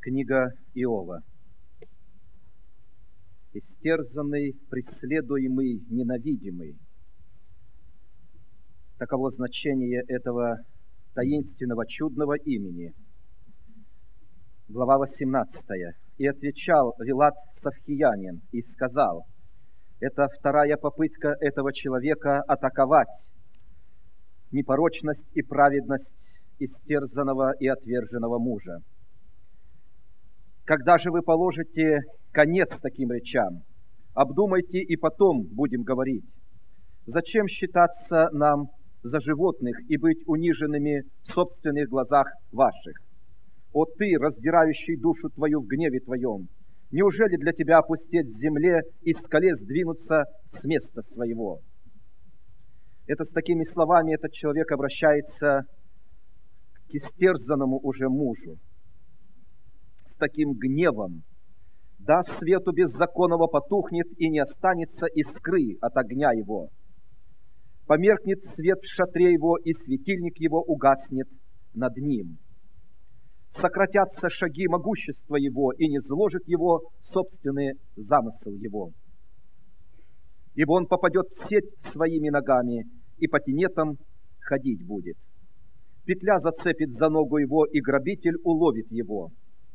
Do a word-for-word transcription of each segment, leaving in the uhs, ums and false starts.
Книга Иова. Истерзанный, преследуемый, ненавидимый. Таково значение этого таинственного, чудного имени. Глава восемнадцатая. «И отвечал Вилат Савхиянин и сказал: это вторая попытка этого человека атаковать непорочность и праведность истерзанного и отверженного мужа. Когда же вы положите конец таким речам? Обдумайте, и потом будем говорить. Зачем считаться нам за животных и быть униженными в собственных глазах ваших? О ты, раздирающий душу твою в гневе твоем, неужели для тебя опустеть в земле и скале сдвинуться с места своего?» Это с такими словами этот человек обращается к истерзанному уже мужу. С таким гневом: «Да свету беззаконного потухнет, и не останется искры от огня его. Померкнет свет в шатре его, и светильник его угаснет над ним. Сократятся шаги могущества его, и не зложит его собственный замысел его. Ибо он попадет в сеть своими ногами, и по тенетам ходить будет. Петля зацепит за ногу его, и грабитель уловит его.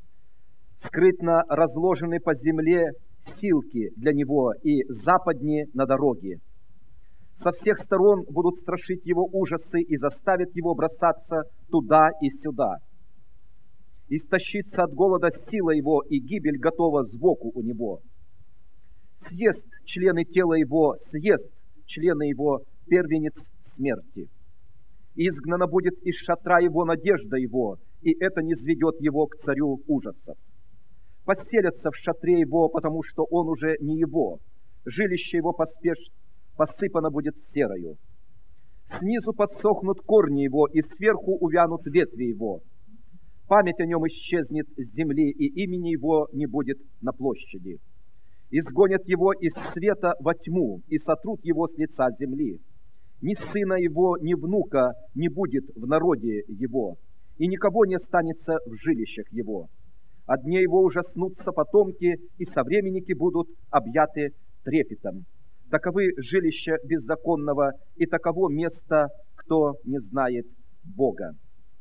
Скрытно разложены по земле силки для него, и западни на дороге. Со всех сторон будут страшить его ужасы, и заставят его бросаться туда и сюда. Истощится от голода сила его, и гибель готова сбоку у него. Съест члены тела его, съест члены его первенец смерти. Изгнана будет из шатра его надежда его, и это низведет его к царю ужасов. Поселятся в шатре его, потому что он уже не его. Жилище его поспеш... посыпано будет серою. Снизу подсохнут корни его, и сверху увянут ветви его. Память о нем исчезнет с земли, и имени его не будет на площади. Изгонят его из света во тьму, и сотрут его с лица земли. Ни сына его, ни внука не будет в народе его, и никого не останется в жилищах его. От дней его ужаснутся потомки, и современники будут объяты трепетом. Таковы жилища беззаконного, и таково место, кто не знает Бога».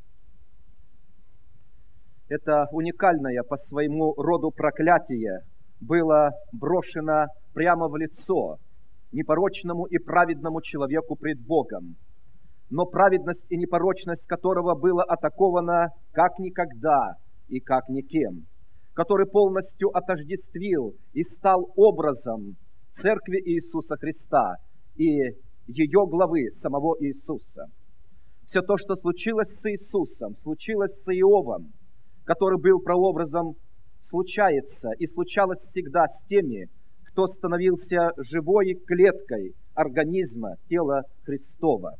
Это уникальное по своему роду проклятие было брошено прямо в лицо непорочному и праведному человеку пред Богом, но праведность и непорочность которого была атакована как никогда и как никем, который полностью отождествил и стал образом Церкви Иисуса Христа и ее главы, самого Иисуса. Все то, что случилось с Иисусом, случилось с Иовом, который был прообразом, случается и случалось всегда с теми, кто становился живой клеткой организма, тела Христова.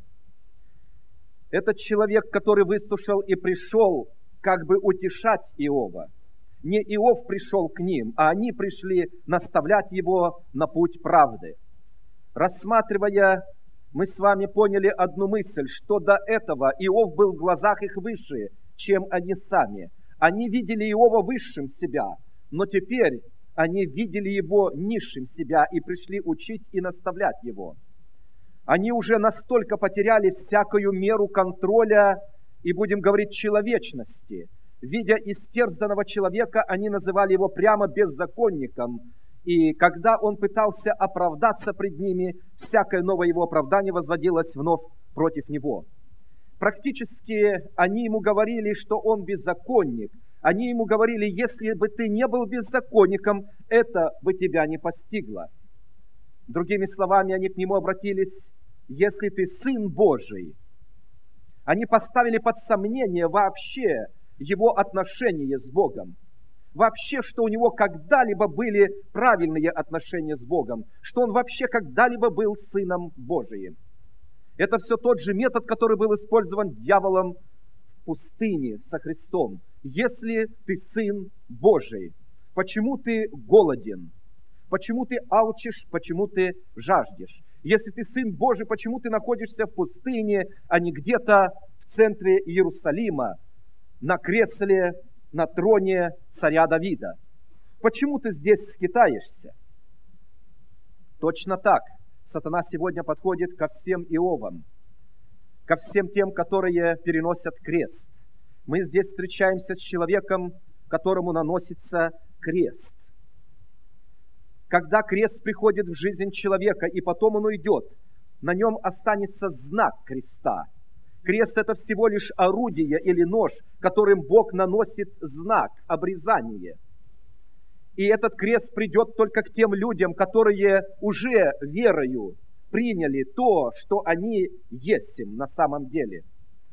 Этот человек, который выслушал и пришел как бы утешать Иова. Не Иов пришел к ним, а они пришли наставлять его на путь правды. Рассматривая, мы с вами поняли одну мысль, что до этого Иов был в глазах их выше, чем они сами. Они видели Иова высшим себя, но теперь они видели его низшим себя и пришли учить и наставлять его. Они уже настолько потеряли всякую меру контроля и, будем говорить, человечности. Видя истерзанного человека, они называли его прямо беззаконником. И когда он пытался оправдаться пред ними, всякое новое его оправдание возводилось вновь против него. Практически они ему говорили, что он беззаконник. Они ему говорили: если бы ты не был беззаконником, это бы тебя не постигло. Другими словами, они к нему обратились: если ты Сын Божий. Они поставили под сомнение вообще его отношения с Богом. Вообще, что у него когда-либо были правильные отношения с Богом. Что он вообще когда-либо был Сыном Божиим. Это все тот же метод, который был использован дьяволом в пустыне со Христом. Если ты Сын Божий, почему ты голоден? Почему ты алчишь? Почему ты жаждешь? Если ты Сын Божий, почему ты находишься в пустыне, а не где-то в центре Иерусалима, на кресле на троне царя Давида. Почему ты здесь скитаешься? Точно так. Сатана сегодня подходит ко всем Иовам, ко всем тем, которые переносят крест. Мы здесь встречаемся с человеком, которому наносится крест. Когда крест приходит в жизнь человека, и потом он уйдет, на нем останется знак креста. Крест – это всего лишь орудие или нож, которым Бог наносит знак, обрезание. И этот крест придет только к тем людям, которые уже верою приняли то, что они есть им на самом деле.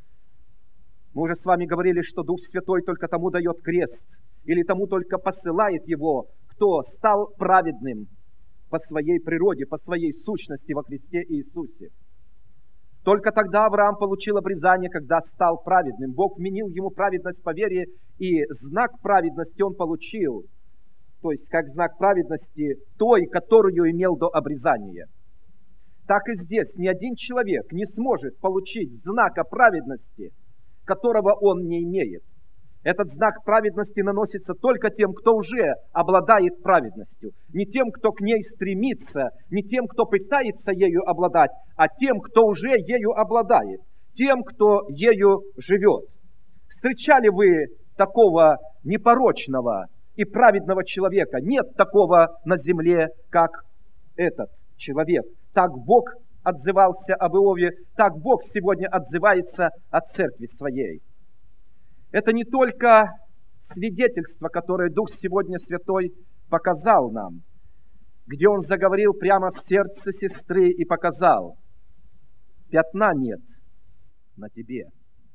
Мы уже с вами говорили, что Дух Святой только тому дает крест, или тому только посылает его, кто стал праведным по своей природе, по своей сущности во Христе Иисусе. Только тогда Авраам получил обрезание, когда стал праведным. Бог вменил ему праведность по вере, и знак праведности он получил, то есть как знак праведности той, которую имел до обрезания. Так и здесь ни один человек не сможет получить знака праведности, которого он не имеет. Этот знак праведности наносится только тем, кто уже обладает праведностью. Не тем, кто к ней стремится, не тем, кто пытается ею обладать, а тем, кто уже ею обладает, тем, кто ею живет. Встречали вы такого непорочного и праведного человека? Нет такого на земле, как этот человек. Так Бог отзывался об Иове, так Бог сегодня отзывается о церкви своей. Это не только свидетельство, которое Дух сегодня Святой показал нам, где Он заговорил прямо в сердце сестры и показал: пятна нет на тебе.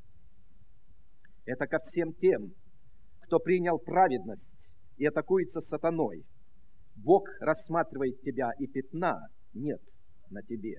Это ко всем тем, кто принял праведность и атакуется сатаной. Бог рассматривает тебя, и пятна нет на тебе.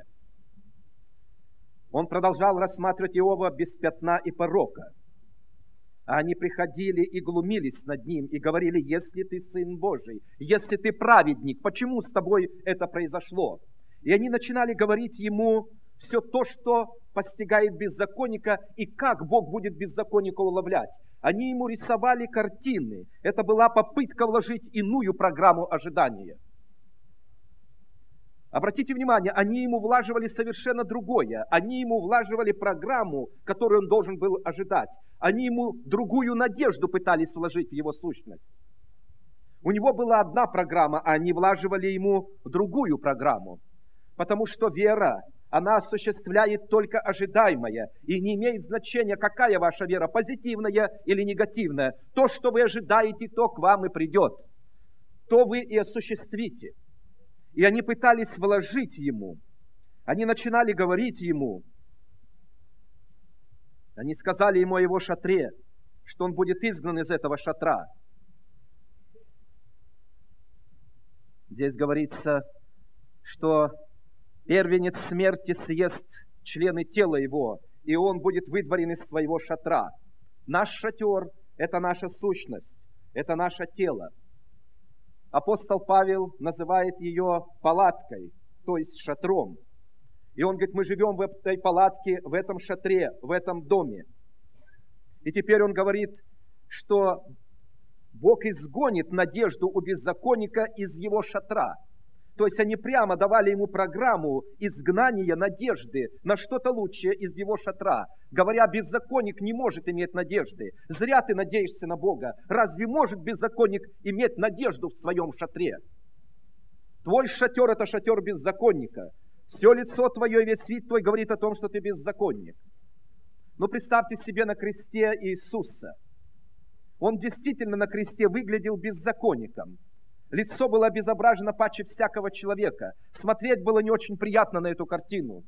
Он продолжал рассматривать Иова без пятна и порока. А они приходили и глумились над ним, и говорили: если ты Сын Божий, если ты праведник, почему с тобой это произошло? И они начинали говорить ему все то, что постигает беззаконника, и как Бог будет беззаконника уловлять. Они ему рисовали картины. Это была попытка вложить иную программу ожидания. Обратите внимание, они ему влаживали совершенно другое. Они ему влаживали программу, которую он должен был ожидать. Они ему другую надежду пытались вложить в его сущность. У него была одна программа, а они влаживали ему другую программу. Потому что вера, она осуществляет только ожидаемое. И не имеет значения, какая ваша вера, позитивная или негативная. То, что вы ожидаете, то к вам и придет. То вы и осуществите. И они пытались вложить ему. Они начинали говорить ему. Они сказали ему о его шатре, что он будет изгнан из этого шатра. Здесь говорится, что первенец смерти съест члены тела его, и он будет выдворен из своего шатра. Наш шатер – это наша сущность, это наше тело. Апостол Павел называет ее палаткой, то есть шатром. И он говорит: мы живем в этой палатке, в этом шатре, в этом доме. И теперь он говорит, что Бог изгонит надежду у беззаконника из его шатра. То есть они прямо давали ему программу изгнания надежды на что-то лучшее из его шатра. Говоря: беззаконник не может иметь надежды. Зря ты надеешься на Бога. Разве может беззаконник иметь надежду в своем шатре? Твой шатер – это шатер беззаконника. Все лицо твое и весь вид твой говорит о том, что ты беззаконник. Но представьте себе на кресте Иисуса. Он действительно на кресте выглядел беззаконником. Лицо было обезображено паче всякого человека. Смотреть было не очень приятно на эту картину.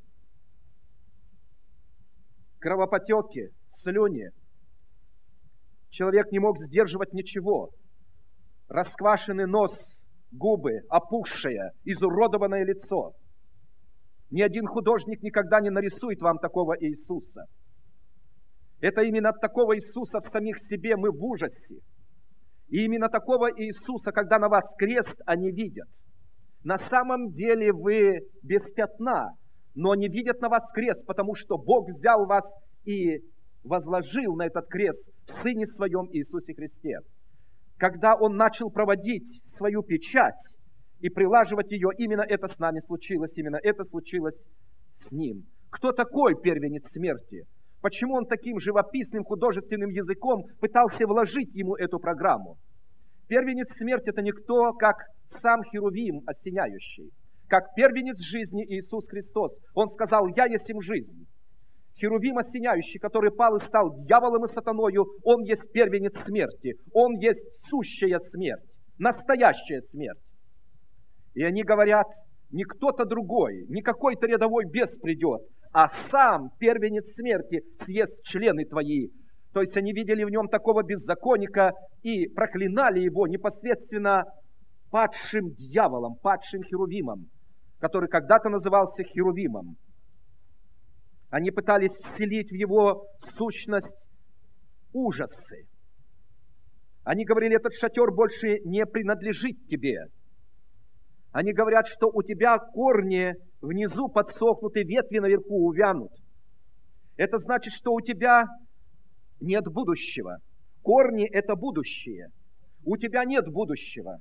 Кровопотеки, слюни. Человек не мог сдерживать ничего. Расквашенный нос, губы, опухшее, изуродованное лицо. Ни один художник никогда не нарисует вам такого Иисуса. Это именно от такого Иисуса в самих себе мы в ужасе. И именно такого Иисуса, когда на вас крест, они видят. На самом деле вы без пятна, но они видят на вас крест, потому что Бог взял вас и возложил на этот крест в Сыне Своем Иисусе Христе. Когда Он начал проводить свою печать и прилаживать ее, именно это с нами случилось, именно это случилось с Ним. Кто такой первенец смерти? Почему Он таким живописным художественным языком пытался вложить Ему эту программу? Первенец смерти – это никто, как сам Херувим осеняющий, как первенец жизни Иисус Христос. Он сказал: «Я есть им жизнь». Херувим осеняющий, который пал и стал дьяволом и сатаною, он есть первенец смерти. Он есть сущая смерть, настоящая смерть. И они говорят, не кто-то другой, не какой-то рядовой бес придет, а сам первенец смерти съест члены твои. То есть они видели в нем такого беззаконника и проклинали его непосредственно падшим дьяволом, падшим Херувимом, который когда-то назывался Херувимом. Они пытались вселить в его сущность ужасы. Они говорили: этот шатер больше не принадлежит тебе. Они говорят, что у тебя корни внизу подсохнут и ветви наверху увянут. Это значит, что у тебя нет будущего. Корни – это будущее. У тебя нет будущего.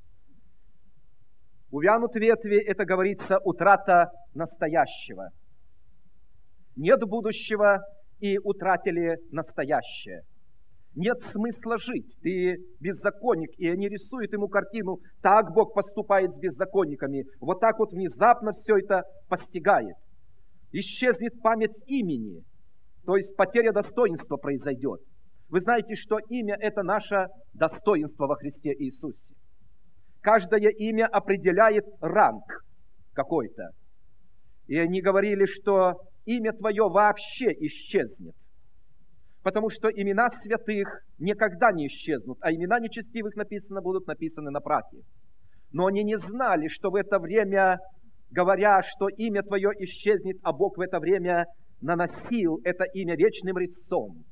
Увянут ветви – это, говорится, утрата настоящего. Нет будущего и утратили настоящее. Нет смысла жить. Ты беззаконник. И они рисуют ему картину: так Бог поступает с беззаконниками. Вот так вот внезапно все это постигает. Исчезнет память имени. То есть потеря достоинства произойдет. Вы знаете, что имя – это наше достоинство во Христе Иисусе. Каждое имя определяет ранг какой-то. И они говорили, что имя твое вообще исчезнет. Потому что имена святых никогда не исчезнут, а имена нечестивых написано, будут написаны на прахе. Но они не знали, что в это время, говоря, что имя твое исчезнет, а Бог в это время наносил это имя вечным резцом.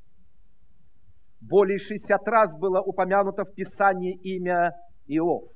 Более шестьдесят раз было упомянуто в Писании имя Иов.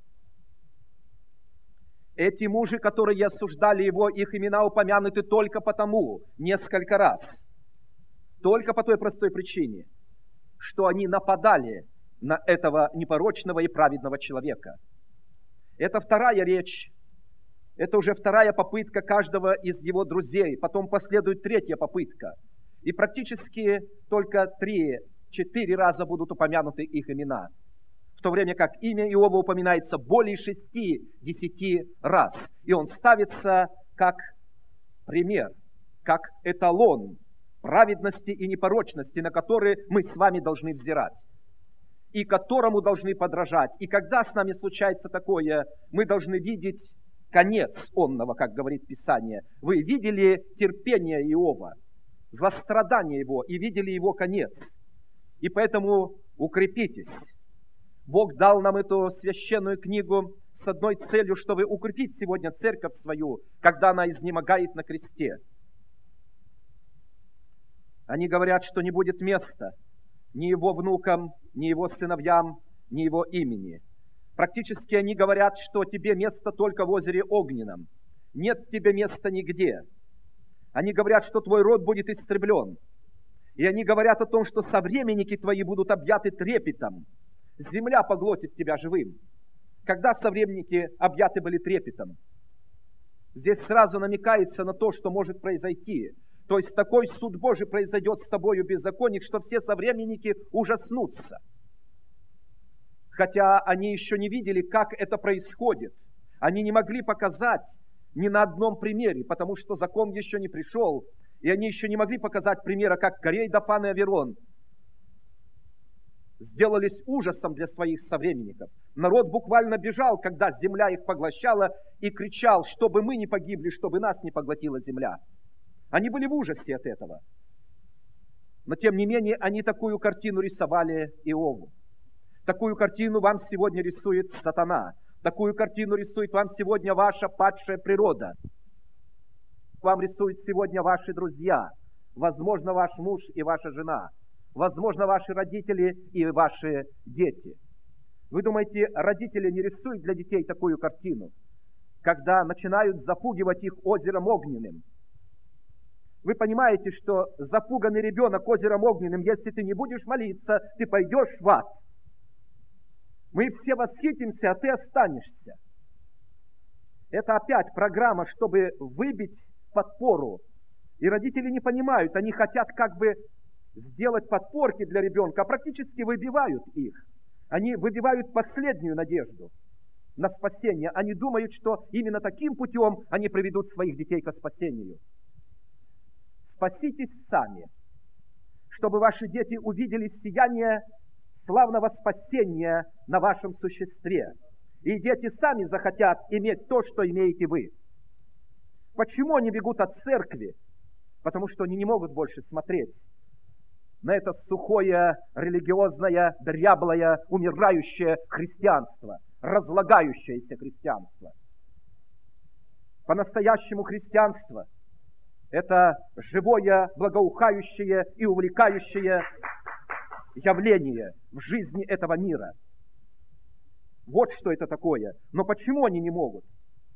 Эти мужи, которые осуждали его, их имена упомянуты только потому, несколько раз. Только по той простой причине, что они нападали на этого непорочного и праведного человека. Это вторая речь, это уже вторая попытка каждого из его друзей. Потом последует третья попытка. И практически только три-четыре раза будут упомянуты их имена. В то время как имя Иова упоминается более шести-десяти раз. И он ставится как пример, как эталон праведности и непорочности, на который мы с вами должны взирать, и которому должны подражать. И когда с нами случается такое, мы должны видеть конец онного, как говорит Писание. Вы видели терпение Иова, злострадание его, и видели его конец. И поэтому укрепитесь. Бог дал нам эту священную книгу с одной целью, чтобы укрепить сегодня церковь свою, когда она изнемогает на кресте. Они говорят, что не будет места ни его внукам, ни его сыновьям, ни его имени. Практически они говорят, что тебе место только в озере Огненном. Нет тебе места нигде. Они говорят, что твой род будет истреблен. И они говорят о том, что современники твои будут объяты трепетом. Земля поглотит тебя живым. Когда современники объяты были трепетом? Здесь сразу намекается на то, что может произойти. То есть такой суд Божий произойдет с тобою, беззаконник, что все современники ужаснутся. Хотя они еще не видели, как это происходит. Они не могли показать ни на одном примере, потому что закон еще не пришел, и они еще не могли показать примера, как Корей, Дафан и Аверон сделались ужасом для своих современников. Народ буквально бежал, когда земля их поглощала, и кричал, чтобы мы не погибли, чтобы нас не поглотила земля. Они были в ужасе от этого. Но тем не менее, они такую картину рисовали Иову. Такую картину вам сегодня рисует сатана. Такую картину рисует вам сегодня ваша падшая природа. Вам рисуют сегодня ваши друзья. Возможно, ваш муж и ваша жена. Возможно, ваши родители и ваши дети. Вы думаете, родители не рисуют для детей такую картину, когда начинают запугивать их озером огненным? Вы понимаете, что запуганный ребенок озером огненным, если ты не будешь молиться, ты пойдешь в ад. Мы все восхитимся, а ты останешься. Это опять программа, чтобы выбить подпору. И родители не понимают, они хотят как бы сделать подпорки для ребенка, а практически выбивают их. Они выбивают последнюю надежду на спасение. Они думают, что именно таким путем они приведут своих детей к спасению. Спаситесь сами, чтобы ваши дети увидели сияние славного спасения на вашем существе. И дети сами захотят иметь то, что имеете вы. Почему они бегут от церкви? Потому что они не могут больше смотреть на это сухое, религиозное, дряблое, умирающее христианство, разлагающееся христианство. По-настоящему христианство – это живое, благоухающее и увлекающее явление в жизни этого мира. Вот что это такое. Но почему они не могут?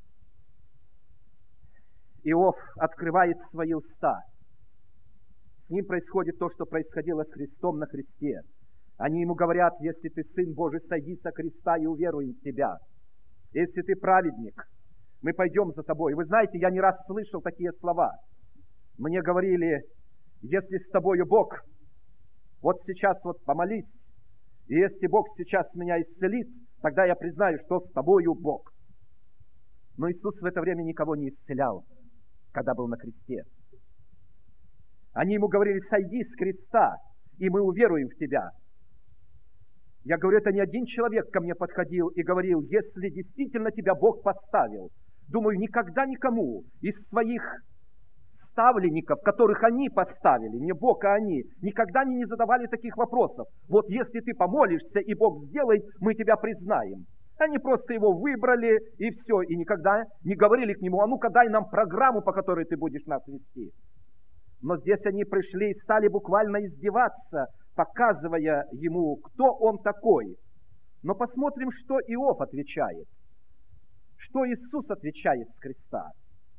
Иов открывает свои уста. С ним происходит то, что происходило с Христом на кресте. Они ему говорят: если ты Сын Божий, сойди со креста и уверуем в тебя. Если ты праведник, мы пойдем за тобой. Вы знаете, я не раз слышал такие слова. Мне говорили: если с тобою Бог, вот сейчас вот помолись, и если Бог сейчас меня исцелит, тогда я признаю, что с тобою Бог. Но Иисус в это время никого не исцелял, когда был на кресте. Они ему говорили: сойди с креста, и мы уверуем в тебя. Я говорю, это не один человек ко мне подходил и говорил: если действительно тебя Бог поставил, думаю, никогда никому из своих ставленников, которых они поставили, не Бог, а они, никогда они не задавали таких вопросов. Вот если ты помолишься, и Бог сделает, мы тебя признаем. Они просто его выбрали, и все, и никогда не говорили к нему: а ну-ка дай нам программу, по которой ты будешь нас вести. Но здесь они пришли и стали буквально издеваться, показывая ему, кто он такой. Но посмотрим, что Иов отвечает. Что Иисус отвечает с креста.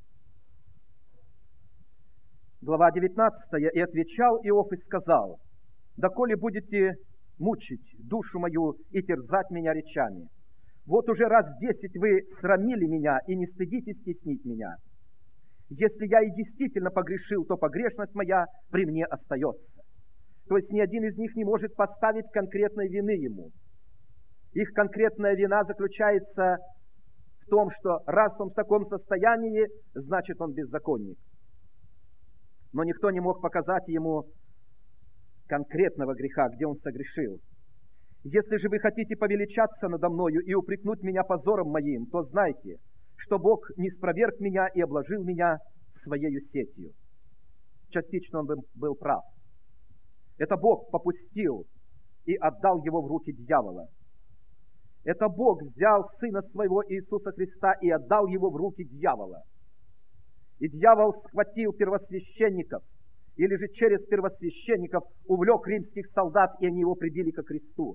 Глава девятнадцатая. «И отвечал Иов и сказал: доколе будете мучить душу мою и терзать меня речами? Вот уже раз десять вы срамили меня и не стыдитесь теснить меня. Если я и действительно погрешил, то погрешность моя при мне остается». То есть ни один из них не может поставить конкретной вины ему. Их конкретная вина заключается в том, что раз он в таком состоянии, значит он беззаконник. Но никто не мог показать ему конкретного греха, где он согрешил. «Если же вы хотите повеличаться надо мною и упрекнуть меня позором моим, то знайте, что Бог не спроверг меня и обложил меня своею сетью». Частично он был прав. Это Бог попустил и отдал его в руки дьявола. Это Бог взял Сына Своего Иисуса Христа и отдал его в руки дьявола. И дьявол схватил первосвященников, или же через первосвященников увлек римских солдат, и они его прибили ко кресту.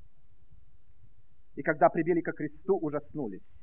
И когда прибили ко кресту, ужаснулись.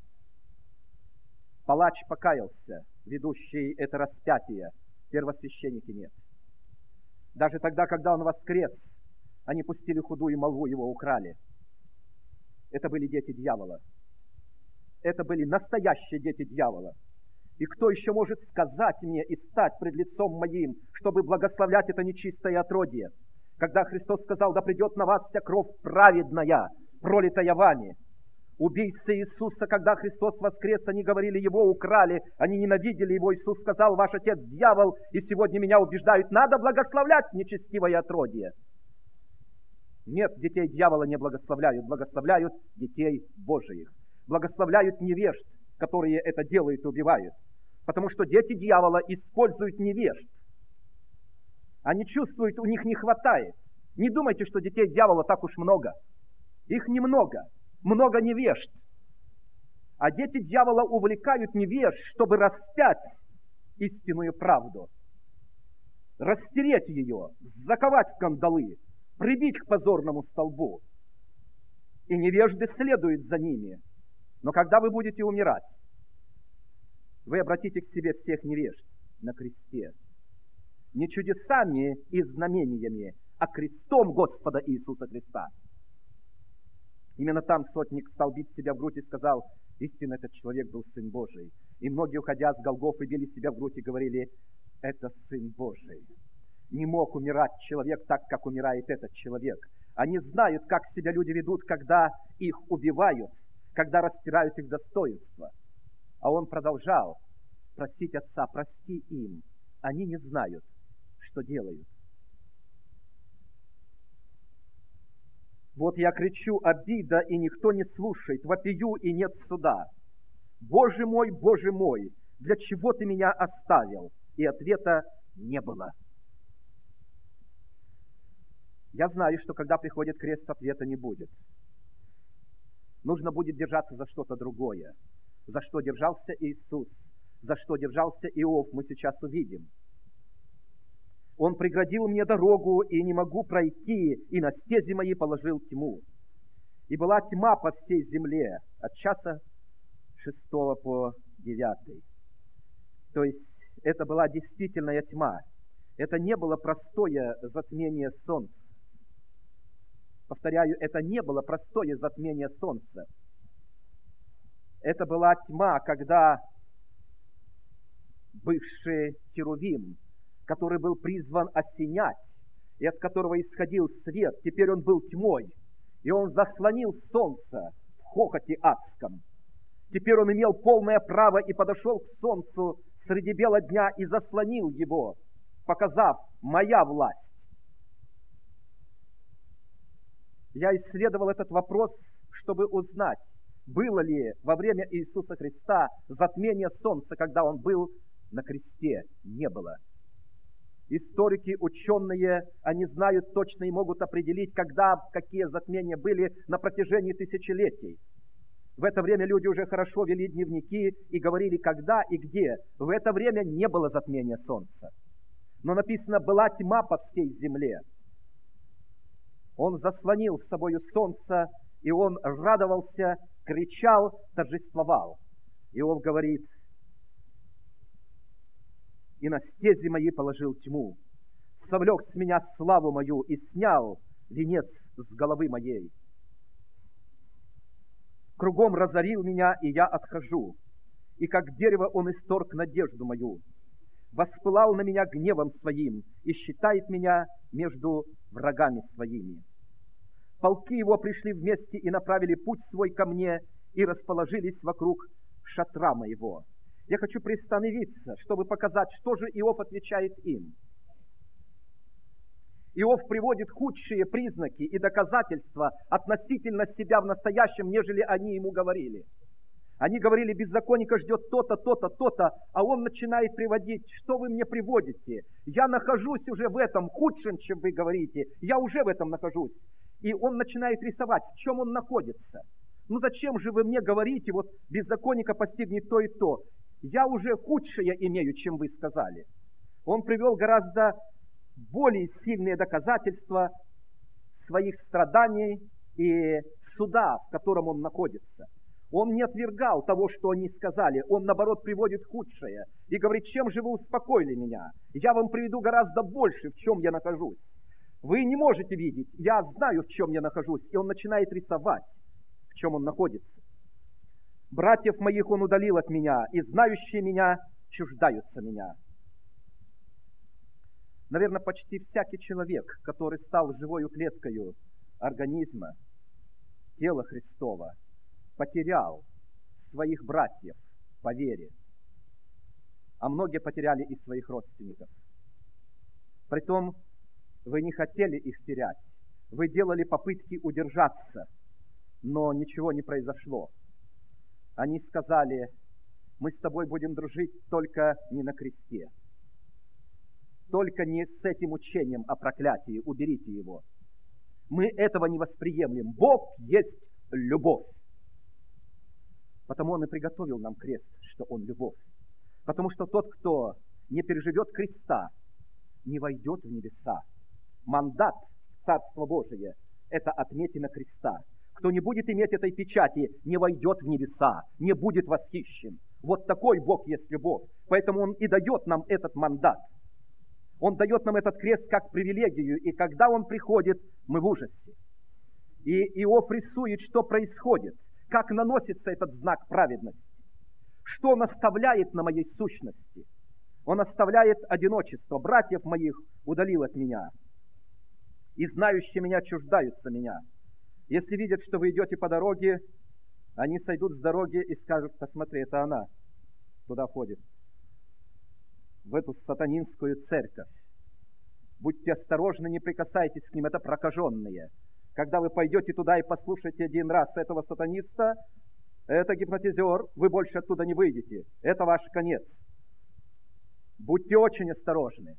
Палач покаялся, ведущий это распятие, первосвященники нет. Даже тогда, когда он воскрес, они пустили худую молву, его украли. Это были дети дьявола. Это были настоящие дети дьявола. И кто еще может сказать мне и стать пред лицом моим, чтобы благословлять это нечистое отродье? Когда Христос сказал: да придет на вас вся кровь праведная, пролитая вами. Убийцы Иисуса, когда Христос воскрес, они говорили: его украли, они ненавидели его. Иисус сказал: ваш отец дьявол, и сегодня меня убеждают, надо благословлять нечестивое отродье. Нет, детей дьявола не благословляют, благословляют детей Божиих. Благословляют невежд, которые это делают и убивают. Потому что дети дьявола используют невежд. Они чувствуют, у них не хватает. Не думайте, что детей дьявола так уж много. Их немного. Много невежд. А дети дьявола увлекают невежд, чтобы распять истинную правду. Растереть ее, заковать в кандалы, прибить к позорному столбу. И невежды следуют за ними. Но когда вы будете умирать, вы обратите к себе всех невежд на кресте. не чудесами и знамениями, а крестом Господа Иисуса Христа. Именно там сотник стал бить себя в грудь и сказал: истинно этот человек был Сын Божий. И многие, уходя с Голгофы, били себя в грудь и говорили: это Сын Божий. Не мог умирать человек так, как умирает этот человек. Они знают, как себя люди ведут, когда их убивают, когда растирают их достоинство. А он продолжал просить Отца: прости им, они не знают, что делают. Вот я кричу: обида, и никто не слушает, вопию, и нет суда. Боже мой, Боже мой, для чего ты меня оставил? И ответа не было. Я знаю, что когда приходит крест, ответа не будет. Нужно будет держаться за что-то другое. За что держался Иисус, за что держался Иов, мы сейчас увидим. Он преградил мне дорогу, и не могу пройти, и на стези мои положил тьму. И была тьма по всей земле, от часа шестого по девятый. То есть это была действительная тьма. Это не было простое затмение солнца. Повторяю, это не было простое затмение солнца. Это была тьма, когда бывший Херувим, который был призван осенять, и от которого исходил свет, теперь он был тьмой, и он заслонил солнце в хохоте адском. Теперь он имел полное право и подошел к солнцу среди бела дня и заслонил его, показав: моя власть. Я исследовал этот вопрос, чтобы узнать, было ли во время Иисуса Христа затмение солнца, когда он был на кресте. Не было. Историки, ученые, они знают точно и могут определить, когда, какие затмения были на протяжении тысячелетий. В это время люди уже хорошо вели дневники и говорили, когда и где. В это время не было затмения солнца. Но написано: была тьма по всей земле. Он заслонил с собою солнце, и он радовался, кричал, торжествовал. Иов говорит: и на стези мои положил тьму, совлек с меня славу мою и снял венец с головы моей. Кругом разорил меня, и я отхожу, и как дерево он исторг надежду мою. Воспылал на меня гневом своим и считает меня между врагами своими. Полки его пришли вместе и направили путь свой ко мне и расположились вокруг шатра моего. Я хочу приостановиться, чтобы показать, что же Иов отвечает им. Иов приводит худшие признаки и доказательства относительно себя в настоящем, нежели они ему говорили. Они говорили: беззаконника ждет то-то, то-то, то-то, а он начинает приводить: что вы мне приводите? Я нахожусь уже в этом худшем, чем вы говорите. Я уже в этом нахожусь. И он начинает рисовать, в чем он находится. Ну зачем же вы мне говорите, вот беззаконника постигнет то и то? Я уже худшее имею, чем вы сказали. Он привел гораздо более сильные доказательства своих страданий и суда, в котором он находится. Он не отвергал того, что они сказали. Он, наоборот, приводит худшее и говорит: чем же вы успокоили меня? Я вам приведу гораздо больше, в чем я нахожусь. Вы не можете видеть, я знаю, в чем я нахожусь. И он начинает рисовать, в чем он находится. Братьев моих он удалил от меня, и знающие меня чуждаются меня. Наверное, почти всякий человек, который стал живою клеткою организма, тела Христова, потерял своих братьев по вере, а многие потеряли и своих родственников. Притом, вы не хотели их терять, вы делали попытки удержаться, но ничего не произошло. Они сказали: мы с тобой будем дружить только не на кресте, только не с этим учением о проклятии, уберите его. Мы этого не восприемлем. Бог есть любовь. Потому Он и приготовил нам крест, что Он любовь. Потому что тот, кто не переживет креста, не войдет в небеса. Мандат Царства Божие – это отметина креста. Кто не будет иметь этой печати, не войдет в небеса, не будет восхищен. Вот такой Бог есть любовь. Поэтому Он и дает нам этот мандат. Он дает нам этот крест как привилегию, и когда он приходит, мы в ужасе. И Иов рисует, что происходит, как наносится этот знак праведности, что он оставляет на моей сущности. Он оставляет одиночество. Братьев моих удалил от меня, и знающие меня чуждаются меня. Если видят, что вы идете по дороге, они сойдут с дороги и скажут: посмотри, это она туда ходит, в эту сатанинскую церковь. Будьте осторожны, не прикасайтесь к ним, это прокаженные. Когда вы пойдете туда и послушаете один раз этого сатаниста, это гипнотизер, вы больше оттуда не выйдете. Это ваш конец. Будьте очень осторожны.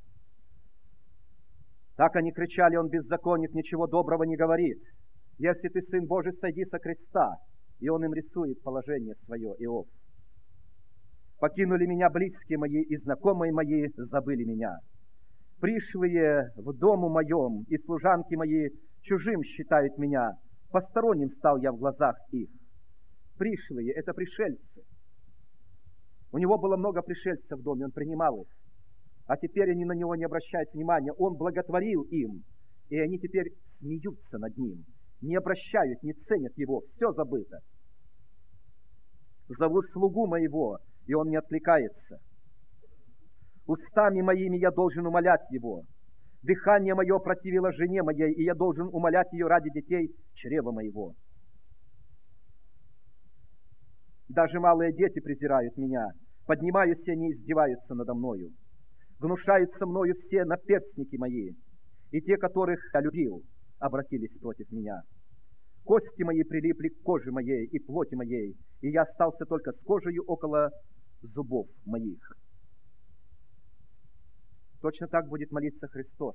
Так они кричали: он беззаконник, ничего доброго не говорит. Если ты сын Божий, сойди со креста. И он им рисует положение свое, Иов. Покинули меня близкие мои, и знакомые мои забыли меня. Пришлые в дому моем, и служанки мои чужим считают меня. Посторонним стал я в глазах их. Пришлые — это пришельцы. У него было много пришельцев в доме, он принимал их. А теперь они на него не обращают внимания. Он благотворил им, и они теперь смеются над ним. Не обращают, не ценят его, все забыто. Зову слугу моего, и он не откликается. Устами моими я должен умолять его. Дыхание мое противило жене моей, и я должен умолять ее ради детей чрева моего. Даже малые дети презирают меня. Поднимаюсь, и они издеваются надо мною. Гнушаются мною все наперстники мои, и те, которых я любил, обратились против меня. Кости мои прилипли к коже моей и плоти моей, и я остался только с кожею около зубов моих. Точно так будет молиться Христос.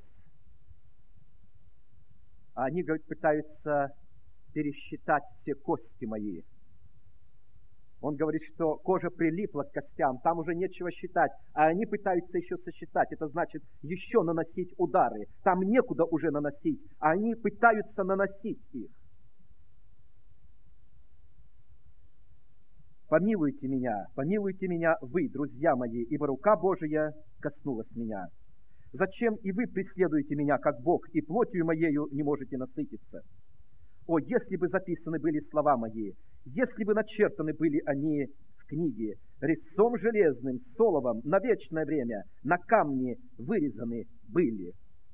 А они, говорит, пытаются пересчитать все кости мои. Он говорит, что кожа прилипла к костям, там уже нечего считать, а они пытаются еще сосчитать. Это значит еще наносить удары. Там некуда уже наносить, а они пытаются наносить их. Помилуйте меня, помилуйте меня вы, друзья мои, ибо рука Божия коснулась меня. Зачем и вы преследуете меня, как Бог, и плотью моею не можете насытиться? О, если бы записаны были слова мои, если бы начертаны были они в книге, резцом железным, соловом, на вечное время, на камне вырезаны были.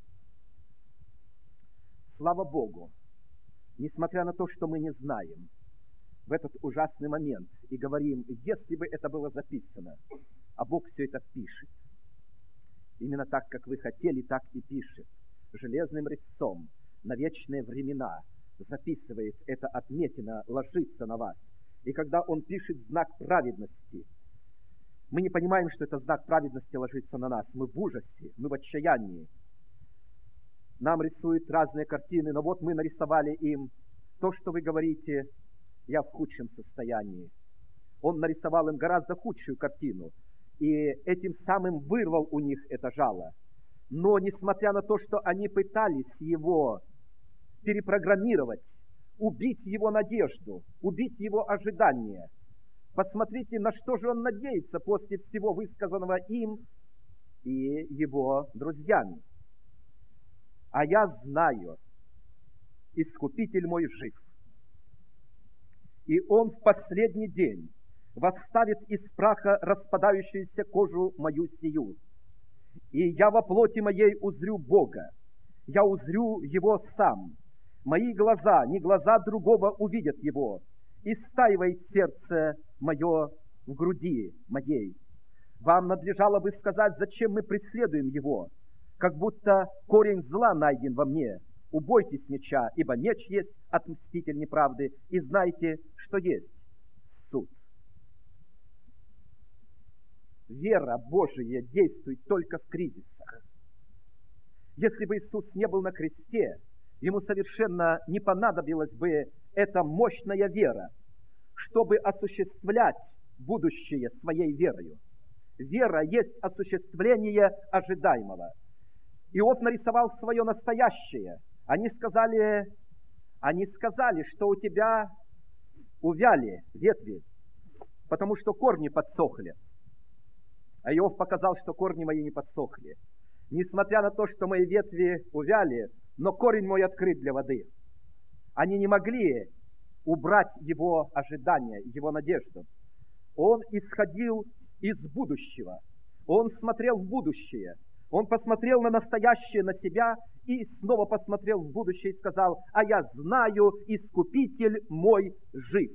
Слава Богу, несмотря на то, что мы не знаем, в этот ужасный момент и говорим: если бы это было записано, а Бог все это пишет. Именно так, как вы хотели, так и пишет. Железным резцом на вечные времена записывает это отметина, ложится на вас. И когда Он пишет знак праведности, мы не понимаем, что это знак праведности ложится на нас. Мы в ужасе, мы в отчаянии. Нам рисуют разные картины, но вот мы нарисовали им то, что вы говорите: я в худшем состоянии. Он нарисовал им гораздо худшую картину, и этим самым вырвал у них это жало. Но, несмотря на то, что они пытались его перепрограммировать, убить его надежду, убить его ожидания, посмотрите, на что же он надеется после всего высказанного им и его друзьями. А я знаю, Искупитель мой жив, и Он в последний день восставит из праха распадающуюся кожу мою сию. И я во плоти моей узрю Бога, я узрю Его сам. Мои глаза, не глаза другого, увидят Его, и стаивает сердце мое в груди моей. Вам надлежало бы сказать, зачем мы преследуем Его, как будто корень зла найден во мне. Убойтесь меча, ибо меч есть отмститель неправды, и знайте, что есть суд. Вера Божия действует только в кризисах. Если бы Иисус не был на кресте, Ему совершенно не понадобилась бы эта мощная вера, чтобы осуществлять будущее своей верою. Вера есть осуществление ожидаемого. Иов нарисовал свое настоящее. Они сказали, они сказали, что у тебя увяли ветви, потому что корни подсохли. А Иов показал, что корни мои не подсохли. Несмотря на то, что мои ветви увяли, но корень мой открыт для воды. Они не могли убрать его ожидания, его надежду. Он исходил из будущего. Он смотрел в будущее. Он посмотрел на настоящее, на себя, и снова посмотрел в будущее и сказал: «А я знаю, Искупитель мой жив».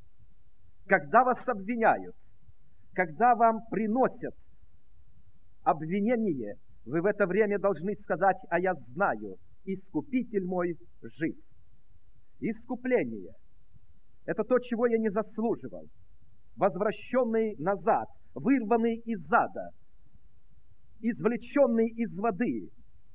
Когда вас обвиняют, когда вам приносят обвинение, вы в это время должны сказать: «А я знаю, Искупитель мой жив». Искупление – это то, чего я не заслуживал. Возвращенный назад, вырванный из ада, извлеченный из воды.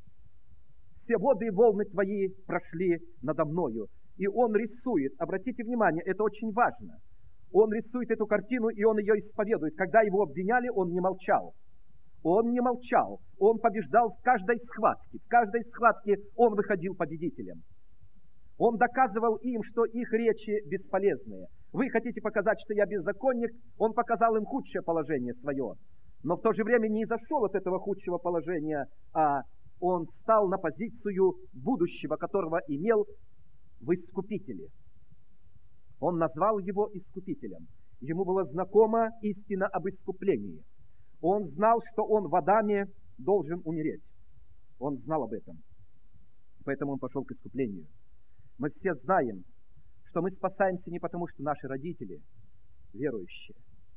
Все воды и волны твои прошли надо мною. И он рисует, обратите внимание, это очень важно. Он рисует эту картину, и он ее исповедует. Когда его обвиняли, он не молчал. Он не молчал. Он побеждал в каждой схватке. В каждой схватке он выходил победителем. Он доказывал им, что их речи бесполезные. Вы хотите показать, что я беззаконник? Он показал им худшее положение свое. Но в то же время не изошел от этого худшего положения, а он стал на позицию будущего, которого имел в Искупителе. Он назвал его Искупителем. Ему была знакома истина об искуплении. Он знал, что он в Адаме должен умереть. Он знал об этом. Поэтому он пошел к искуплению. Мы все знаем, что мы спасаемся не потому, что наши родители верующие,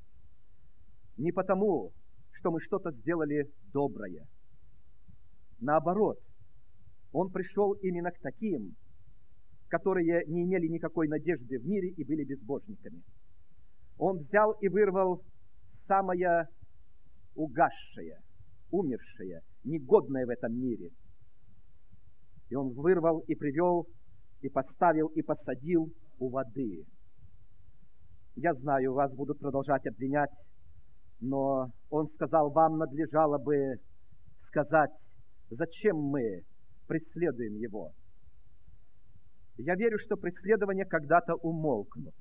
не потому, что мы что-то сделали доброе. Наоборот, он пришел именно к таким, которые не имели никакой надежды в мире и были безбожниками. Он взял и вырвал самое угасшее, умершее, негодное в этом мире. И он вырвал и привел, и поставил, и посадил у воды. Я знаю, вас будут продолжать обвинять, но он сказал: вам надлежало бы сказать, зачем мы преследуем его. Я верю, что преследования когда-то умолкнут.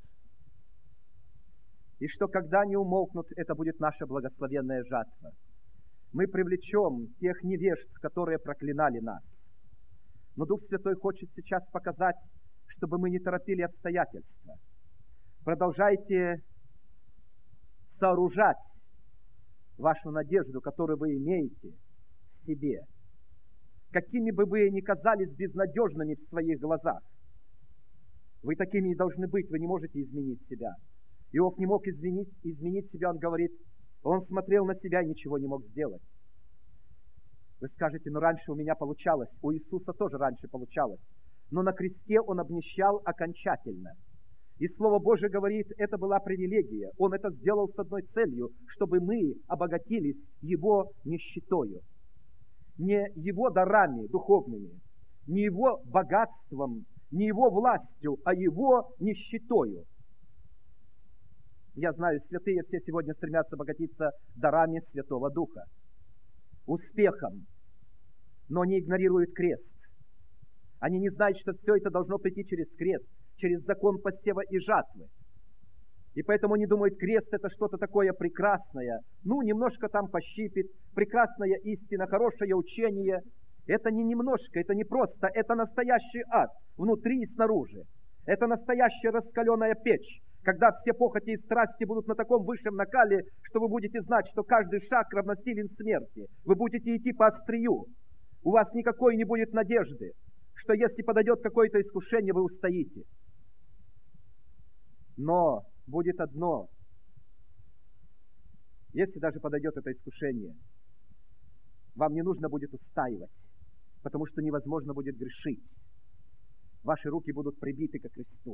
И что когда они умолкнут, это будет наша благословенная жатва. Мы привлечем тех невежд, которые проклинали нас. Но Дух Святой хочет сейчас показать, чтобы мы не торопили обстоятельства. Продолжайте сооружать вашу надежду, которую вы имеете в себе. Какими бы вы ни казались безнадежными в своих глазах, вы такими и должны быть, вы не можете изменить себя. Иов не мог изменить, изменить себя, он говорит, он смотрел на себя и ничего не мог сделать. Вы скажете: ну раньше у меня получалось, у Иисуса тоже раньше получалось, но на кресте он обнищал окончательно. И Слово Божие говорит, это была привилегия. Он это сделал с одной целью, чтобы мы обогатились Его нищетою. Не Его дарами духовными, не Его богатством, не Его властью, а Его нищетою. Я знаю, святые все сегодня стремятся обогатиться дарами Святого Духа, успехом, но не игнорируют крест. Они не знают, что все это должно прийти через крест, через закон посева и жатвы. И поэтому они думают, крест это что-то такое прекрасное. Ну, немножко там пощипит, прекрасная истина, хорошее учение. Это не немножко, это не просто, это настоящий ад, внутри и снаружи. Это настоящая раскаленная печь, когда все похоти и страсти будут на таком высшем накале, что вы будете знать, что каждый шаг равносилен смерти. Вы будете идти по острию. У вас никакой не будет надежды, что если подойдет какое-то искушение, вы устоите. Но будет одно. Если даже подойдет это искушение, вам не нужно будет устаивать, потому что невозможно будет грешить. Ваши руки будут прибиты ко кресту.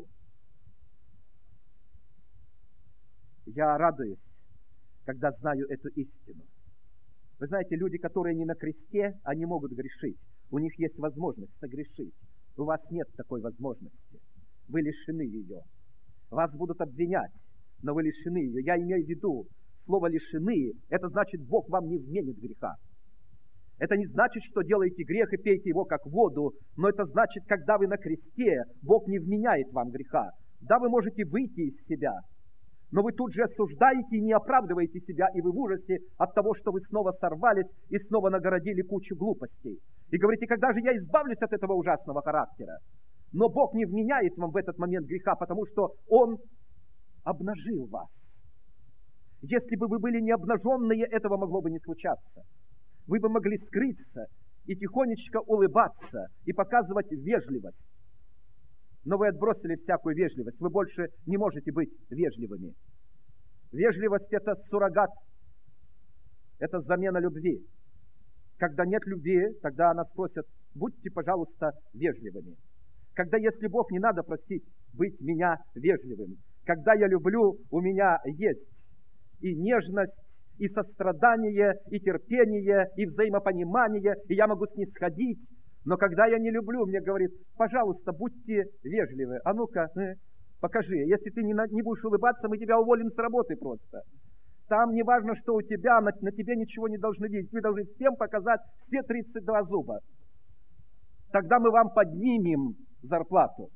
Я радуюсь, когда знаю эту истину. Вы знаете, люди, которые не на кресте, они могут грешить. У них есть возможность согрешить. У вас нет такой возможности. Вы лишены ее. Вас будут обвинять, но вы лишены ее. Я имею в виду, слово «лишены» – это значит, Бог вам не вменит греха. Это не значит, что делаете грех и пейте его как воду, но это значит, когда вы на кресте, Бог не вменяет вам греха. Да, вы можете выйти из себя, Но вы тут же осуждаете и не оправдываете себя, и вы в ужасе от того, что вы снова сорвались и снова нагородили кучу глупостей. И говорите, когда же я избавлюсь от этого ужасного характера? Но Бог не вменяет вам в этот момент греха, потому что Он обнажил вас. Если бы вы были не обнаженные, этого могло бы не случаться. Вы бы могли скрыться и тихонечко улыбаться и показывать вежливость. Но вы отбросили всякую вежливость. Вы больше не можете быть вежливыми. Вежливость – это суррогат. Это замена любви. Когда нет любви, тогда нас просят, будьте, пожалуйста, вежливыми. Когда, если Бог, не надо просить быть меня вежливым. Когда я люблю, у меня есть и нежность, и сострадание, и терпение, и взаимопонимание, и я могу снисходить. Но когда я не люблю, мне говорит, пожалуйста, будьте вежливы. А ну-ка, э, покажи. Если ты не, на, не будешь улыбаться, мы тебя уволим с работы просто. Там не важно, что у тебя, на, на тебе ничего не должны видеть. Вы должны всем показать все тридцать два зуба. Тогда мы вам поднимем зарплату.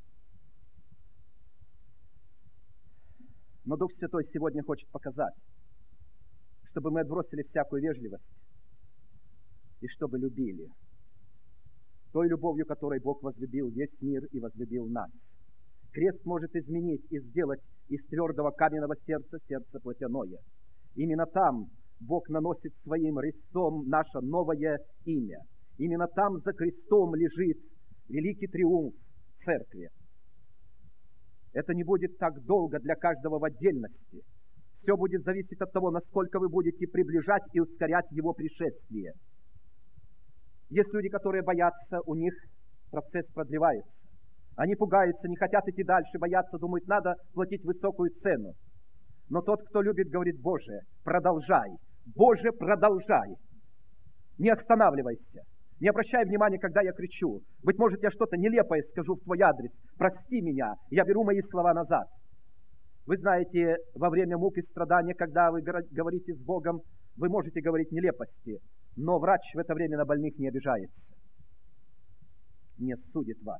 Но Дух Святой сегодня хочет показать, чтобы мы отбросили всякую вежливость и чтобы любили. Той любовью, которой Бог возлюбил весь мир и возлюбил нас. Крест может изменить и сделать из твердого каменного сердца сердце плотяное. Именно там Бог наносит своим резцом наше новое имя. Именно там за крестом лежит великий триумф церкви. Это не будет так долго для каждого в отдельности. Все будет зависеть от того, насколько вы будете приближать и ускорять Его пришествие. Есть люди, которые боятся, у них процесс продлевается. Они пугаются, не хотят идти дальше, боятся, думают, надо платить высокую цену. Но тот, кто любит, говорит, Боже, продолжай, Боже, продолжай. Не останавливайся. Не обращай внимания, когда я кричу. Быть может, я что-то нелепое скажу в твой адрес. Прости меня, я беру мои слова назад. Вы знаете, во время мук и страдания, когда вы говорите с Богом, вы можете говорить нелепости, но врач в это время на больных не обижается, не судит вас.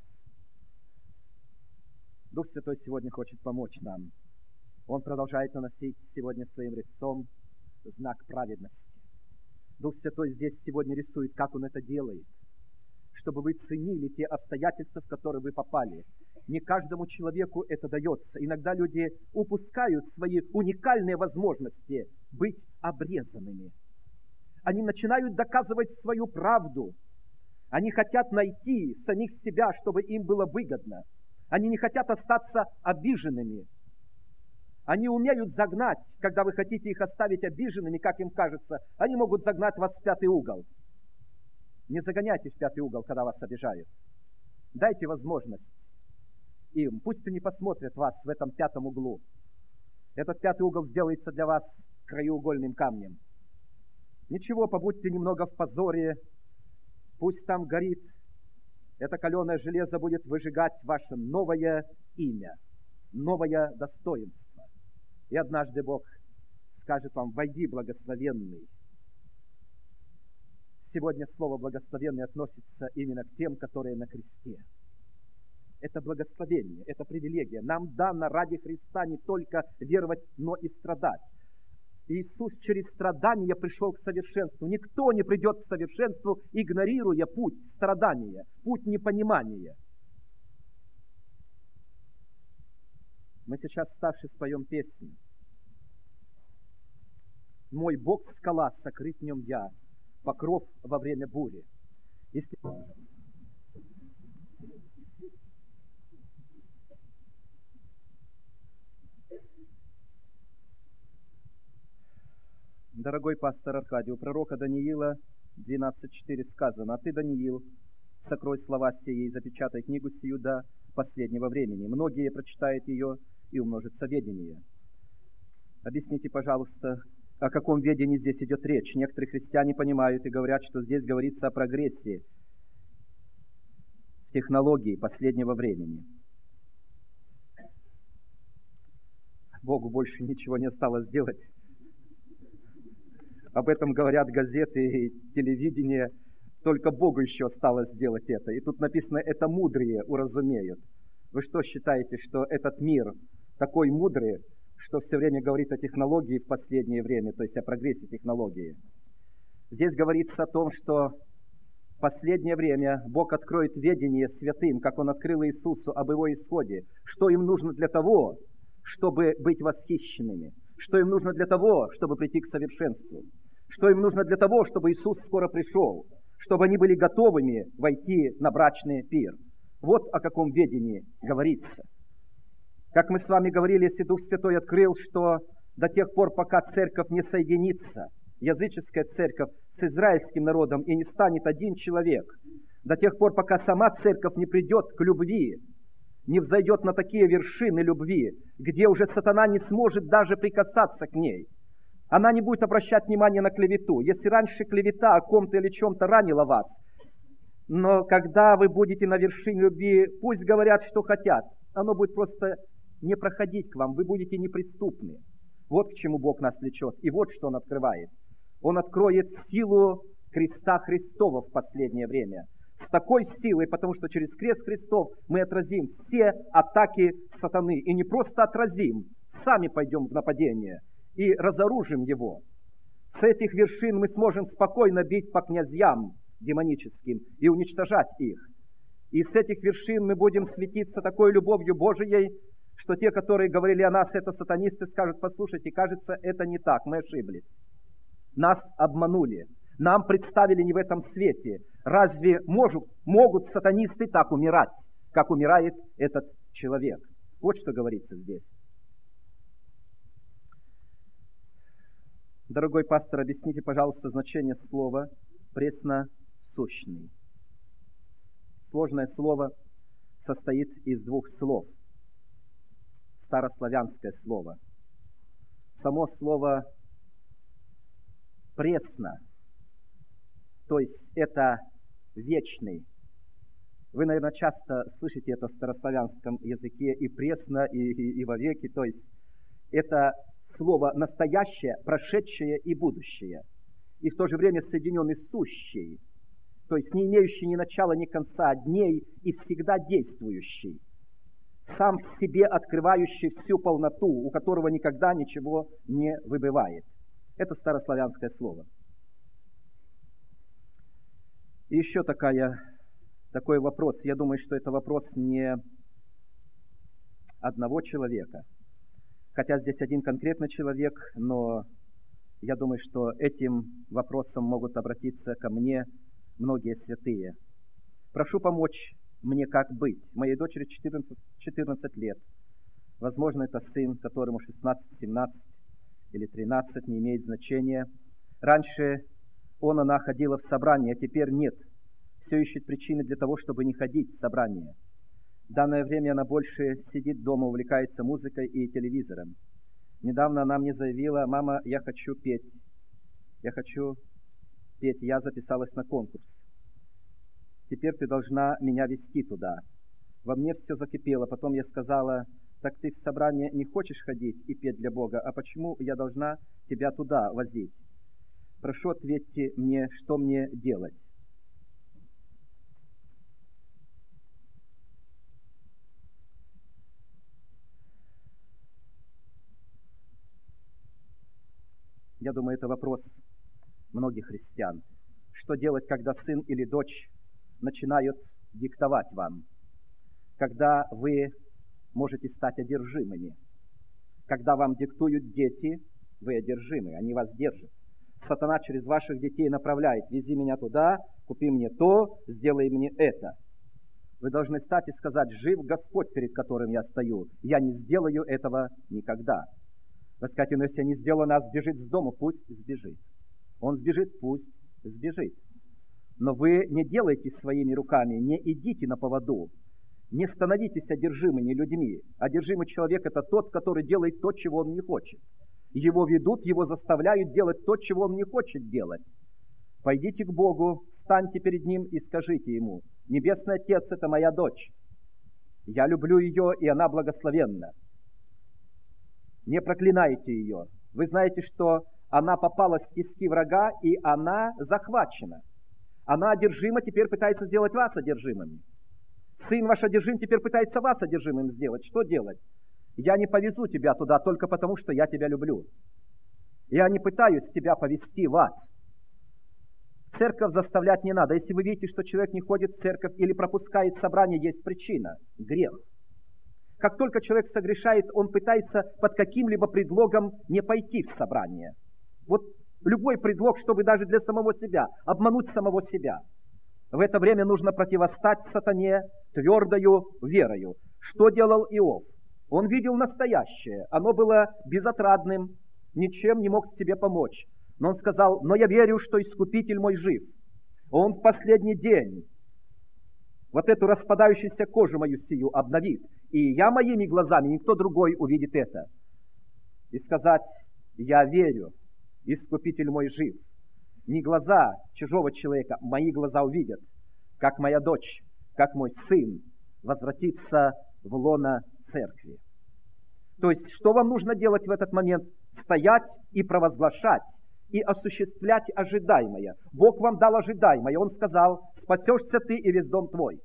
Дух Святой сегодня хочет помочь нам. Он продолжает наносить сегодня своим резцом знак праведности. Дух Святой здесь сегодня рисует, как Он это делает, чтобы вы ценили те обстоятельства, в которые вы попали. Не каждому человеку это дается. Иногда люди упускают свои уникальные возможности быть обрезанными. Они начинают доказывать свою правду. Они хотят найти самих себя, чтобы им было выгодно. Они не хотят остаться обиженными. Они умеют загнать, когда вы хотите их оставить обиженными, как им кажется, они могут загнать вас в пятый угол. Не загоняйте в пятый угол, когда вас обижают. Дайте возможность им. Пусть они посмотрят вас в этом пятом углу. Этот пятый угол сделается для вас краеугольным камнем. Ничего, побудьте немного в позоре. Пусть там горит. Это каленое железо будет выжигать ваше новое имя, новое достоинство. И однажды Бог скажет вам, войди, благословенный. Сегодня слово «благословенный» относится именно к тем, которые на кресте. Это благословение, это привилегия. Нам дано ради Христа не только веровать, но и страдать. Иисус через страдания пришел к совершенству. Никто не придет к совершенству, игнорируя путь страдания, путь непонимания. Мы сейчас, ставши, споем песню. «Мой Бог — скала, сокрыт в нем я, покров во время бури». Если... Дорогой пастор Аркадий, у пророка Даниила двенадцать четыре сказано: «А ты, Даниил, сокрой слова сии и запечатай книгу сию до последнего времени. Многие прочитают ее и умножится ведение». Объясните, пожалуйста, о каком ведении здесь идет речь. Некоторые христиане понимают и говорят, что здесь говорится о прогрессе в технологии последнего времени. Богу больше ничего не осталось делать. Об этом говорят газеты и телевидение. Только Богу еще осталось сделать это. И тут написано, это мудрые уразумеют. Вы что считаете, что этот мир такой мудрый? что все время говорит о технологии в последнее время, то есть о прогрессе технологии. Здесь говорится о том, что в последнее время Бог откроет ведение святым, как Он открыл Иисусу об Его исходе, что им нужно для того, чтобы быть восхищенными, что им нужно для того, чтобы прийти к совершенству, что им нужно для того, чтобы Иисус скоро пришел, чтобы они были готовыми войти на брачный пир. Вот о каком ведении говорится. Как мы с вами говорили, если Дух Святой открыл, что до тех пор, пока церковь не соединится, языческая церковь с израильским народом, и не станет один человек, до тех пор, пока сама церковь не придет к любви, не взойдет на такие вершины любви, где уже сатана не сможет даже прикасаться к ней. Она не будет обращать внимание на клевету. Если раньше клевета о ком-то или чем-то ранила вас, но когда вы будете на вершине любви, пусть говорят, что хотят, оно будет просто не проходить к вам, вы будете неприступны. Вот к чему Бог нас влечет, и вот что Он открывает. Он откроет силу креста Христова в последнее время. С такой силой, потому что через крест Христов мы отразим все атаки сатаны. И не просто отразим, сами пойдем в нападение и разоружим его. С этих вершин мы сможем спокойно бить по князьям демоническим и уничтожать их. И с этих вершин мы будем светиться такой любовью Божией, что те, которые говорили о нас, это сатанисты, скажут: послушайте, кажется, это не так, мы ошиблись. Нас обманули, нам представили не в этом свете. Разве может, могут сатанисты так умирать, как умирает этот человек? Вот что говорится здесь. Дорогой пастор, объясните, пожалуйста, значение слова «пресносущный». Сложное слово состоит из двух слов. Старославянское слово. Само слово «пресно», то есть это вечный. Вы, наверное, часто слышите это в старославянском языке и пресно, и, и, и вовеки, то есть это слово настоящее, прошедшее и будущее, и в то же время соединенный сущий, то есть не имеющий ни начала, ни конца, дней и всегда действующий, сам в себе открывающий всю полноту, у которого никогда ничего не выбывает. Это старославянское слово. И еще такая, такой вопрос. Я думаю, что это вопрос не одного человека, хотя здесь один конкретный человек, но я думаю, что этим вопросом могут обратиться ко мне многие святые. Прошу помочь мне, как быть. Моей дочери четырнадцать, четырнадцать лет. Возможно, это сын, которому шестнадцать, семнадцать или тринадцать, не имеет значения. Раньше он, она ходила в собрание, а теперь нет. Все ищет причины для того, чтобы не ходить в собрание. В данное время она больше сидит дома, увлекается музыкой и телевизором. Недавно она мне заявила: мама, я хочу петь. Я хочу петь. Я записалась на конкурс. Теперь ты должна меня вести туда. Во мне все закипело. Потом я сказала: так ты в собрание не хочешь ходить и петь для Бога, а почему я должна тебя туда возить? Прошу, ответьте мне, что мне делать. Я думаю, это вопрос многих христиан. Что делать, когда сын или дочь начинают диктовать вам? Когда вы можете стать одержимыми? Когда вам диктуют дети, вы одержимы, они вас держат. Сатана через ваших детей направляет: вези меня туда, купи мне то, сделай мне это. Вы должны стать и сказать: жив Господь, перед которым я стою, я не сделаю этого никогда. Вы скажете: но если я не сделаю, она сбежит с дома, пусть сбежит. Он сбежит, пусть сбежит. Но вы не делайте своими руками, не идите на поводу, не становитесь одержимыми людьми. Одержимый человек – это тот, который делает то, чего он не хочет. Его ведут, его заставляют делать то, чего он не хочет делать. Пойдите к Богу, встаньте перед Ним и скажите Ему: Небесный Отец – это моя дочь. Я люблю ее, и она благословенна. Не проклинайте ее. Вы знаете, что она попала в тиски врага, и она захвачена. Она одержима, теперь пытается сделать вас одержимыми. Сын ваш одержим, теперь пытается вас одержимым сделать. Что делать? Я не повезу тебя туда только потому, что я тебя люблю. Я не пытаюсь тебя повести в ад. Церковь заставлять не надо. Если вы видите, что человек не ходит в церковь или пропускает собрание, есть причина – грех. Как только человек согрешает, он пытается под каким-либо предлогом не пойти в собрание. Вот любой предлог, чтобы даже для самого себя, обмануть самого себя. В это время нужно противостать сатане твердою верою. Что делал Иов? Он видел настоящее. Оно было безотрадным, ничем не мог себе помочь. Но он сказал: но я верю, что Искупитель мой жив. Он в последний день вот эту распадающуюся кожу мою сию обновит. И я моими глазами, никто другой увидит это. И сказать: я верю, Искупитель мой жив. Не глаза чужого человека, мои глаза увидят, как моя дочь, как мой сын возвратится в лоно церкви. То есть, что вам нужно делать в этот момент? Стоять и провозглашать, и осуществлять ожидаемое. Бог вам дал ожидаемое. Он сказал: спасешься ты и весь дом твой.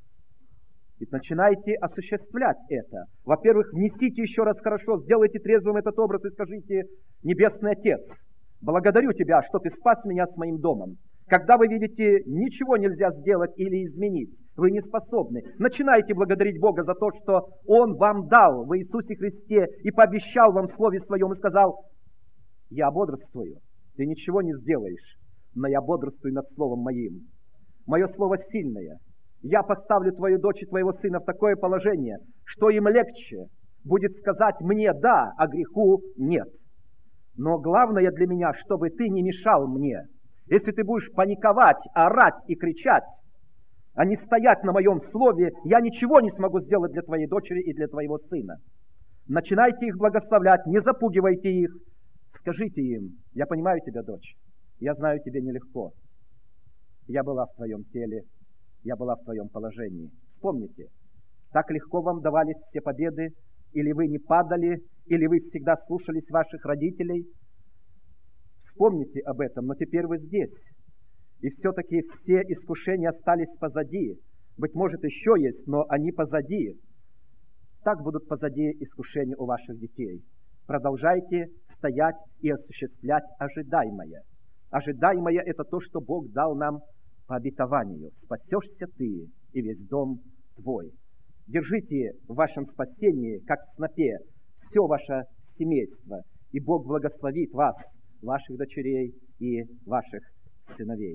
И начинайте осуществлять это. Во-первых, внесите еще раз хорошо, сделайте трезвым этот образ и скажите: Небесный Отец, благодарю Тебя, что Ты спас меня с моим домом. Когда вы видите, ничего нельзя сделать или изменить, вы не способны, начинайте благодарить Бога за то, что Он вам дал в Иисусе Христе и пообещал вам в Слове Своем и сказал: я бодрствую, ты ничего не сделаешь, но я бодрствую над Словом Моим. Мое Слово сильное. Я поставлю твою дочь и твоего сына в такое положение, что им легче будет сказать мне «да», а греху «нет». Но главное для меня, чтобы ты не мешал мне. Если ты будешь паниковать, орать и кричать, а не стоять на моем слове, я ничего не смогу сделать для твоей дочери и для твоего сына. Начинайте их благословлять, не запугивайте их. Скажите им: я понимаю тебя, дочь, я знаю, тебе нелегко. Я была в твоем теле, я была в твоем положении. Вспомните, так легко вам давались все победы, или вы не падали, или вы всегда слушались ваших родителей. Вспомните об этом, но теперь вы здесь. И все-таки все искушения остались позади. Быть может, еще есть, но они позади. Так будут позади искушения у ваших детей. Продолжайте стоять и осуществлять ожидаемое. Ожидаемое – это то, что Бог дал нам по обетованию. Спасешься ты и весь дом твой. Держите в вашем спасении, как в снопе, все ваше семейство, и Бог благословит вас, ваших дочерей и ваших сыновей.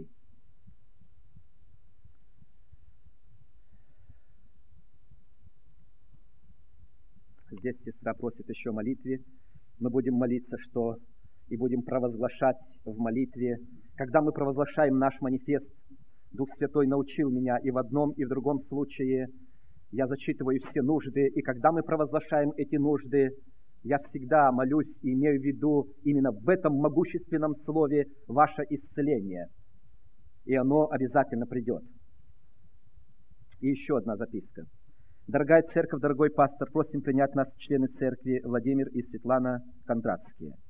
Здесь сестра просит еще о молитве. Мы будем молиться, что и будем провозглашать в молитве. Когда мы провозглашаем наш манифест, Дух Святой научил меня и в одном, и в другом случае. Я зачитываю все нужды, и когда мы провозглашаем эти нужды, я всегда молюсь и имею в виду именно в этом могущественном слове ваше исцеление. И оно обязательно придет. И еще одна записка. Дорогая церковь, дорогой пастор, просим принять нас в члены церкви Владимир и Светлана Кондратские.